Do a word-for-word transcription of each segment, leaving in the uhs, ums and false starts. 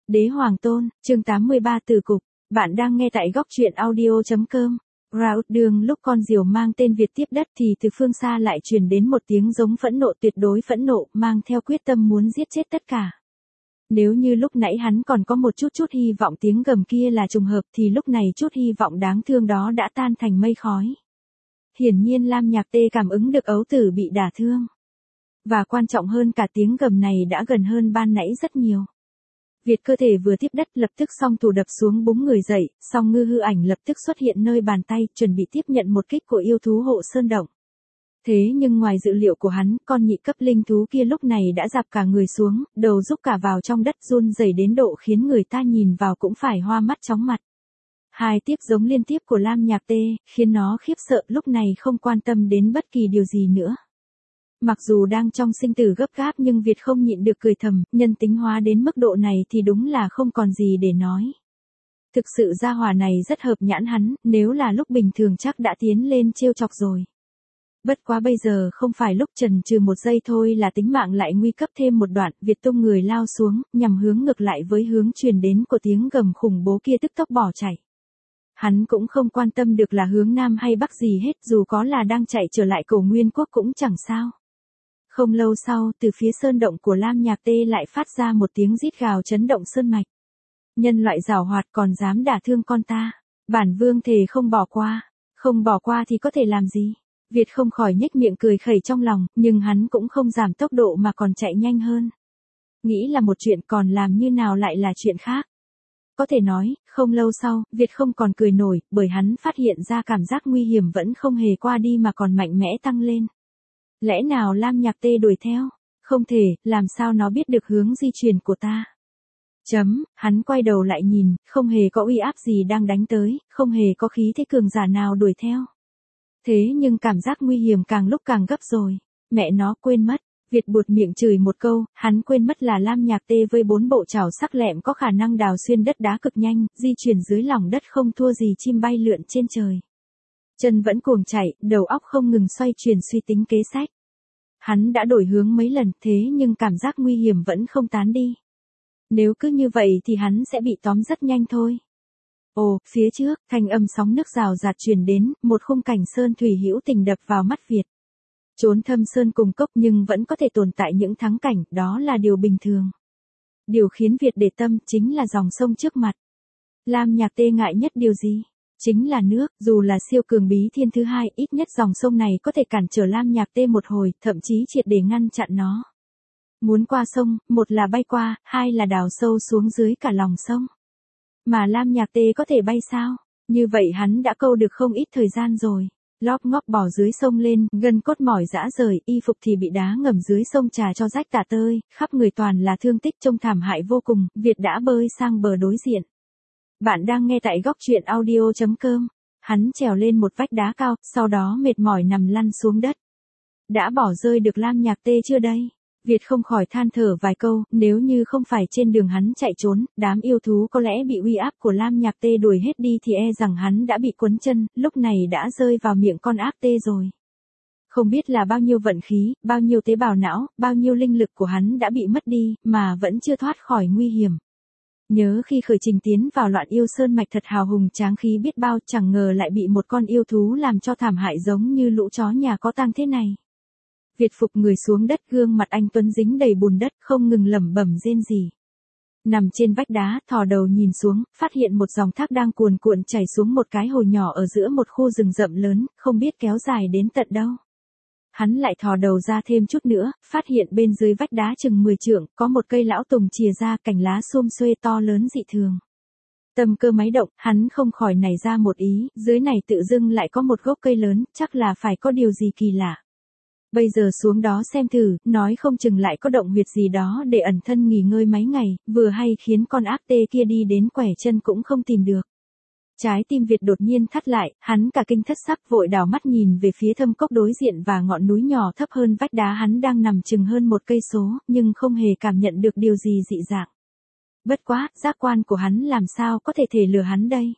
Đế Hoàng Tôn, chương tám mươi ba Từ Cục, bạn đang nghe tại góc truyện audio.com. Raut đường lúc con diều mang tên Việt tiếp đất thì từ phương xa lại truyền đến một tiếng giống phẫn nộ, tuyệt đối phẫn nộ, mang theo quyết tâm muốn giết chết tất cả. Nếu như lúc nãy hắn còn có một chút chút hy vọng tiếng gầm kia là trùng hợp thì lúc này chút hy vọng đáng thương đó đã tan thành mây khói. Hiển nhiên Lam Nhạc Tê cảm ứng được ấu tử bị đả thương. Và quan trọng hơn cả tiếng gầm này đã gần hơn ban nãy rất nhiều. Việt cơ thể vừa tiếp đất lập tức song thủ đập xuống búng người dậy, song ngư hư ảnh lập tức xuất hiện nơi bàn tay, chuẩn bị tiếp nhận một kích của yêu thú hộ sơn động. Thế nhưng ngoài dự liệu của hắn, con nhị cấp linh thú kia lúc này đã dạp cả người xuống, đầu rúc cả vào trong đất run rẩy đến độ khiến người ta nhìn vào cũng phải hoa mắt chóng mặt. Hai tiếp giống liên tiếp của Lam Nhạc Tê, khiến nó khiếp sợ, lúc này không quan tâm đến bất kỳ điều gì nữa. Mặc dù đang trong sinh tử gấp gáp nhưng Việt không nhịn được cười thầm, nhân tính hóa đến mức độ này thì đúng là không còn gì để nói. Thực sự gia hỏa này rất hợp nhãn hắn, nếu là lúc bình thường chắc đã tiến lên trêu chọc rồi. Bất quá bây giờ không phải lúc chần chừ một giây thôi là tính mạng lại nguy cấp thêm một đoạn, Việt tung người lao xuống, nhằm hướng ngược lại với hướng truyền đến của tiếng gầm khủng bố kia, tức tốc bỏ chạy. Hắn cũng không quan tâm được là hướng nam hay bắc gì hết, dù có là đang chạy trở lại Cổ Nguyên Quốc cũng chẳng sao. Không lâu sau, từ phía sơn động của Lam Nhạc Tê lại phát ra một tiếng rít gào chấn động sơn mạch. Nhân loại giảo hoạt còn dám đả thương con ta. Bản vương thề không bỏ qua. Không bỏ qua thì có thể làm gì? Việt không khỏi nhếch miệng cười khẩy trong lòng, nhưng hắn cũng không giảm tốc độ mà còn chạy nhanh hơn. Nghĩ là một chuyện còn làm như nào lại là chuyện khác. Có thể nói, không lâu sau, Việt không còn cười nổi, bởi hắn phát hiện ra cảm giác nguy hiểm vẫn không hề qua đi mà còn mạnh mẽ tăng lên. Lẽ nào Lam Nhạc Tê đuổi theo? Không thể, làm sao nó biết được hướng di chuyển của ta? Chấm, hắn quay đầu lại nhìn, không hề có uy áp gì đang đánh tới, không hề có khí thế cường giả nào đuổi theo. Thế nhưng cảm giác nguy hiểm càng lúc càng gấp rồi. Mẹ nó quên mất. Việt buột miệng chửi một câu, hắn quên mất là Lam Nhạc Tê với bốn bộ chảo sắc lẹm có khả năng đào xuyên đất đá cực nhanh, di chuyển dưới lòng đất không thua gì chim bay lượn trên trời. Chân vẫn cuồng chạy, đầu óc không ngừng xoay chuyển suy tính kế sách. Hắn đã đổi hướng mấy lần, thế nhưng cảm giác nguy hiểm vẫn không tán đi. Nếu cứ như vậy thì hắn sẽ bị tóm rất nhanh thôi. Ồ, phía trước, thanh âm sóng nước rào rạt truyền đến, một khung cảnh sơn thủy hữu tình đập vào mắt Việt. Trốn thâm sơn cùng cốc nhưng vẫn có thể tồn tại những thắng cảnh, đó là điều bình thường. Điều khiến Việt để tâm chính là dòng sông trước mặt. Lam Nhạc Tê ngại nhất điều gì? Chính là nước, dù là siêu cường bí thiên thứ hai, ít nhất dòng sông này có thể cản trở Lam Nhạc Tê một hồi, thậm chí triệt để ngăn chặn nó. Muốn qua sông, một là bay qua, hai là đào sâu xuống dưới cả lòng sông. Mà Lam Nhạc Tê có thể bay sao? Như vậy hắn đã câu được không ít thời gian rồi. Lóp ngóp bỏ dưới sông lên, gân cốt mỏi rã rời, y phục thì bị đá ngầm dưới sông trà cho rách tả tơi, khắp người toàn là thương tích trông thảm hại vô cùng, Việt đã bơi sang bờ đối diện. Bạn đang nghe tại góc truyện audio.com. Hắn trèo lên một vách đá cao, sau đó mệt mỏi nằm lăn xuống đất. Đã bỏ rơi được Lam Nhạc Tê chưa đây? Việt không khỏi than thở vài câu, nếu như không phải trên đường hắn chạy trốn, đám yêu thú có lẽ bị uy áp của Lam Nhạc Tê đuổi hết đi thì e rằng hắn đã bị quấn chân, lúc này đã rơi vào miệng con ác tê rồi. Không biết là bao nhiêu vận khí, bao nhiêu tế bào não, bao nhiêu linh lực của hắn đã bị mất đi, mà vẫn chưa thoát khỏi nguy hiểm. Nhớ khi khởi trình tiến vào loạn yêu sơn mạch thật hào hùng tráng khí biết bao, chẳng ngờ lại bị một con yêu thú làm cho thảm hại giống như lũ chó nhà có tang thế này. Việt phục người xuống đất, gương mặt anh tuấn dính đầy bùn đất, không ngừng lẩm bẩm rên rỉ. Nằm trên vách đá, thò đầu nhìn xuống, phát hiện một dòng thác đang cuồn cuộn chảy xuống một cái hồ nhỏ ở giữa một khu rừng rậm lớn, không biết kéo dài đến tận đâu. Hắn lại thò đầu ra thêm chút nữa, phát hiện bên dưới vách đá chừng mười trượng, có một cây lão tùng chìa ra, cành lá xum xuê to lớn dị thường. Tâm cơ máy động, hắn không khỏi nảy ra một ý, dưới này tự dưng lại có một gốc cây lớn, chắc là phải có điều gì kỳ lạ. Bây giờ xuống đó xem thử, nói không chừng lại có động huyệt gì đó để ẩn thân nghỉ ngơi mấy ngày, vừa hay khiến con ác tê kia đi đến quẻ chân cũng không tìm được. Trái tim Việt đột nhiên thắt lại, hắn cả kinh thất sắc vội đảo mắt nhìn về phía thâm cốc đối diện và ngọn núi nhỏ thấp hơn vách đá hắn đang nằm chừng hơn một cây số, nhưng không hề cảm nhận được điều gì dị dạng. Bất quá, giác quan của hắn làm sao có thể thể lừa hắn đây?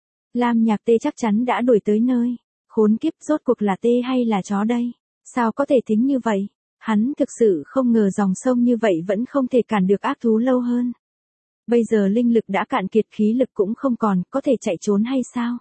Lam Nhạc Tê chắc chắn đã đuổi tới nơi. Khốn kiếp, rốt cuộc là tê hay là chó đây? Sao có thể tính như vậy? Hắn thực sự không ngờ dòng sông như vậy vẫn không thể cản được ác thú lâu hơn. Bây giờ linh lực đã cạn kiệt, khí lực cũng không còn, có thể chạy trốn hay sao?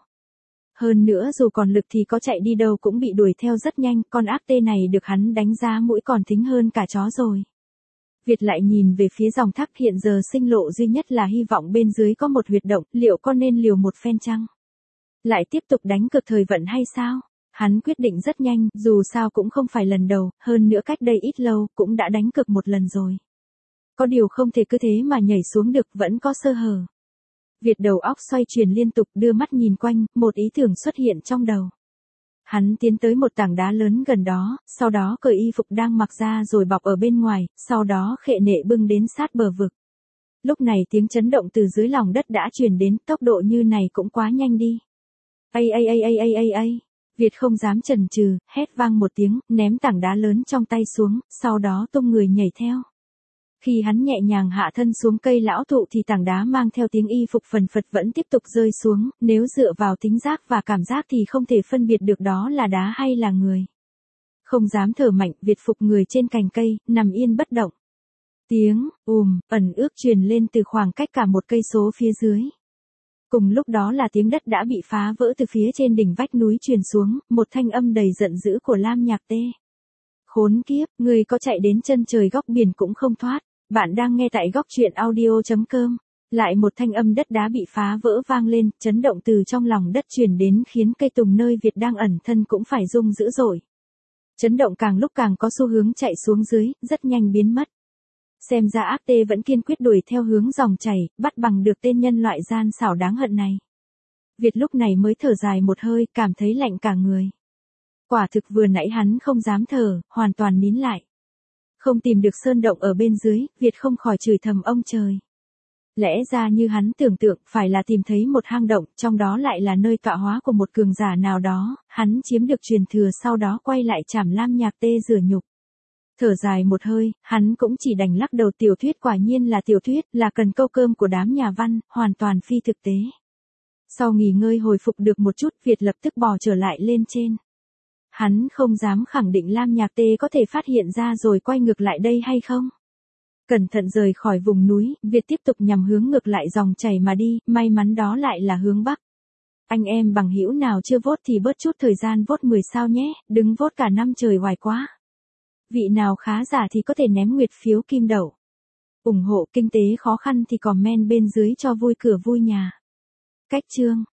Hơn nữa dù còn lực thì có chạy đi đâu cũng bị đuổi theo rất nhanh, con ác tê này được hắn đánh giá mũi còn thính hơn cả chó rồi. Việt lại nhìn về phía dòng thác, hiện giờ sinh lộ duy nhất là hy vọng bên dưới có một huyệt động, liệu có nên liều một phen chăng? Lại tiếp tục đánh cược thời vận hay sao? Hắn quyết định rất nhanh, dù sao cũng không phải lần đầu, hơn nữa cách đây ít lâu, cũng đã đánh cược một lần rồi. Có điều không thể cứ thế mà nhảy xuống được, vẫn có sơ hở. Việt đầu óc xoay chuyển liên tục, đưa mắt nhìn quanh, một ý tưởng xuất hiện trong đầu. Hắn tiến tới một tảng đá lớn gần đó, sau đó cởi y phục đang mặc ra rồi bọc ở bên ngoài, sau đó khệ nệ bưng đến sát bờ vực. Lúc này tiếng chấn động từ dưới lòng đất đã truyền đến, tốc độ như này cũng quá nhanh đi. Ây ây ây ây ây ây ây. Việt không dám chần chừ, hét vang một tiếng, ném tảng đá lớn trong tay xuống, sau đó tung người nhảy theo. Khi hắn nhẹ nhàng hạ thân xuống cây lão thụ thì tảng đá mang theo tiếng y phục phần phật vẫn tiếp tục rơi xuống, nếu dựa vào tính giác và cảm giác thì không thể phân biệt được đó là đá hay là người. Không dám thở mạnh, Việt phục người trên cành cây, nằm yên bất động. Tiếng, ùm, ẩn ước truyền lên từ khoảng cách cả một cây số phía dưới. Cùng lúc đó là tiếng đất đã bị phá vỡ từ phía trên đỉnh vách núi truyền xuống, một thanh âm đầy giận dữ của Lam Nhạc Tê. Khốn kiếp, người có chạy đến chân trời góc biển cũng không thoát. Bạn đang nghe tại góc truyện audio chấm com. Lại một thanh âm đất đá bị phá vỡ vang lên, chấn động từ trong lòng đất truyền đến khiến cây tùng nơi Việt đang ẩn thân cũng phải rung dữ dội. Chấn động càng lúc càng có xu hướng chạy xuống dưới, rất nhanh biến mất. Xem ra ác tê vẫn kiên quyết đuổi theo hướng dòng chảy, bắt bằng được tên nhân loại gian xảo đáng hận này. Việt lúc này mới thở dài một hơi, cảm thấy lạnh cả người. Quả thực vừa nãy hắn không dám thở, hoàn toàn nín lại. Không tìm được sơn động ở bên dưới, Việt không khỏi chửi thầm ông trời. Lẽ ra như hắn tưởng tượng, phải là tìm thấy một hang động, trong đó lại là nơi tọa hóa của một cường giả nào đó, hắn chiếm được truyền thừa sau đó quay lại chảm Lam Nhạc Tê rửa nhục. Thở dài một hơi, hắn cũng chỉ đành lắc đầu, tiểu thuyết quả nhiên là tiểu thuyết, là cần câu cơm của đám nhà văn, hoàn toàn phi thực tế. Sau nghỉ ngơi hồi phục được một chút, Việt lập tức bò trở lại lên trên. Hắn không dám khẳng định Lam Nhạc Tê có thể phát hiện ra rồi quay ngược lại đây hay không. Cẩn thận rời khỏi vùng núi, Việt tiếp tục nhằm hướng ngược lại dòng chảy mà đi, may mắn đó lại là hướng Bắc. Anh em bằng hữu nào chưa vote thì bớt chút thời gian vote mười sao nhé, đừng vote cả năm trời hoài quá. Vị nào khá giả thì có thể ném nguyệt phiếu kim đậu. Ủng hộ kinh tế khó khăn thì comment bên dưới cho vui cửa vui nhà. Cách chương